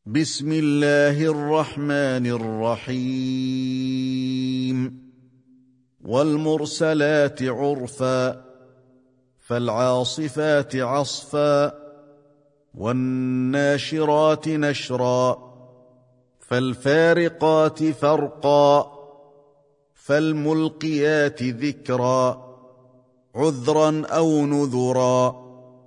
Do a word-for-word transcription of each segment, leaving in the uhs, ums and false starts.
بسم الله الرحمن الرحيم والمرسلات عرفا فالعاصفات عصفا والناشرات نشرا فالفارقات فرقا فالملقيات ذكرا عذرا أو نذرا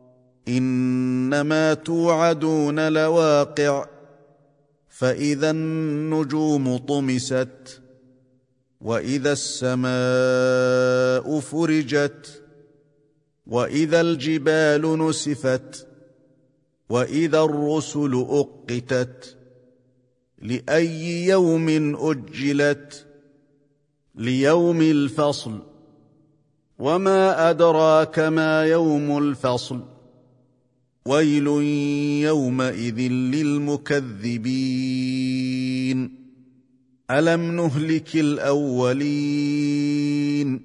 إنما توعدون لواقع فإذا النجوم طمست وإذا السماء فرجت وإذا الجبال نسفت وإذا الرسل أقتت لأي يوم أجلت ليوم الفصل وما أدراك ما يوم الفصل ويل يومئذ للمكذبين ألم نهلك الأولين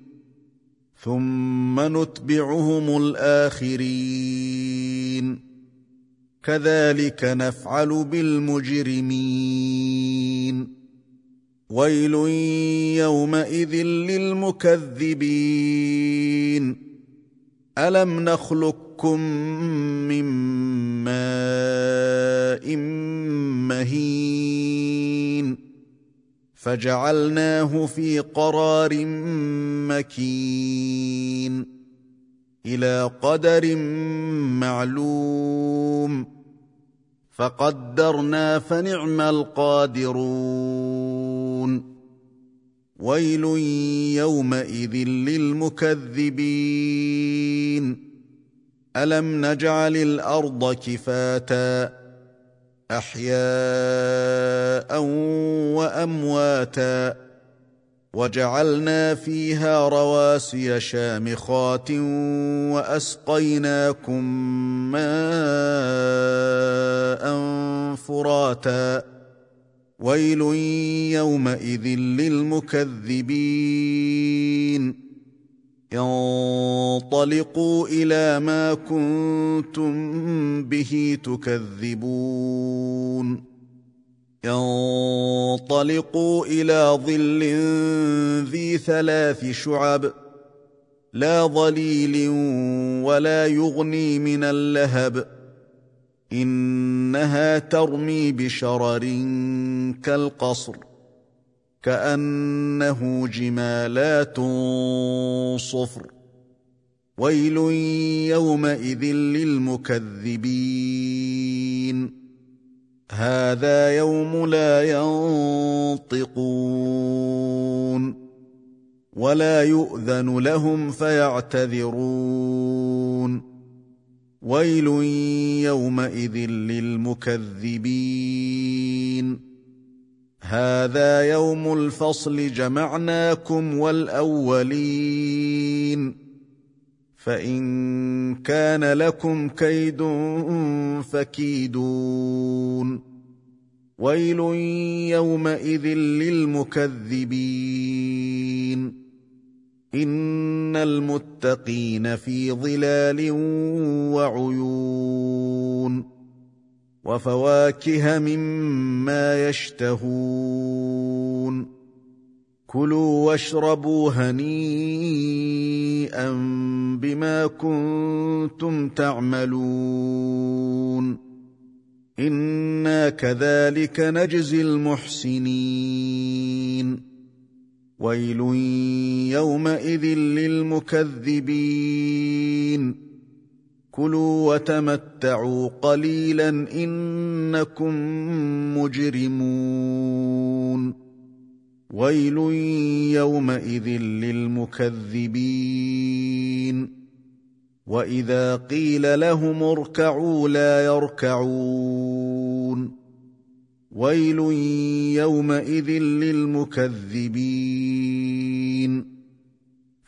ثم نتبعهم الآخرين كذلك نفعل بالمجرمين ويل يومئذ للمكذبين ألم نخلقكم من ماء مهين فجعلناه في قرار مكين إلى قدر معلوم فقدرنا فنعم القادرون ويل يومئذ للمكذبين ألم نجعل الأرض كفاتا أحياء وأمواتا وجعلنا فيها رواسي شامخات وأسقيناكم ماء فراتا ويل يومئذ للمكذبين انطلقوا إلى ما كنتم به تكذبون انطلقوا إلى ظل ذي ثلاث شعب لا ظليل ولا يغني من اللهب إنها ترمي بشرر كالقصر كأنه جمالات صفر ويل يومئذ للمكذبين هذا يوم لا ينطقون ولا يؤذن لهم فيعتذرون ويل يومئذ للمكذبين هذا يوم الفصل جمعناكم والأولين فإن كان لكم كيد فكيدون ويل يومئذ للمكذبين إن المتقين في ظلال وعيون وفواكه مما يشتهون كلوا واشربوا هنيئا بما كنتم تعملون إنا كذلك نجزي المحسنين ويل يومئذ للمكذبين كلوا وتمتعوا قليلا إنكم مجرمون ويل يومئذ للمكذبين وإذا قيل لهم اركعوا لا يركعون ويل يومئذ للمكذبين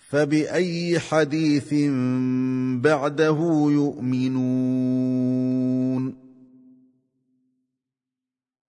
فبأي حديث بعده يؤمنون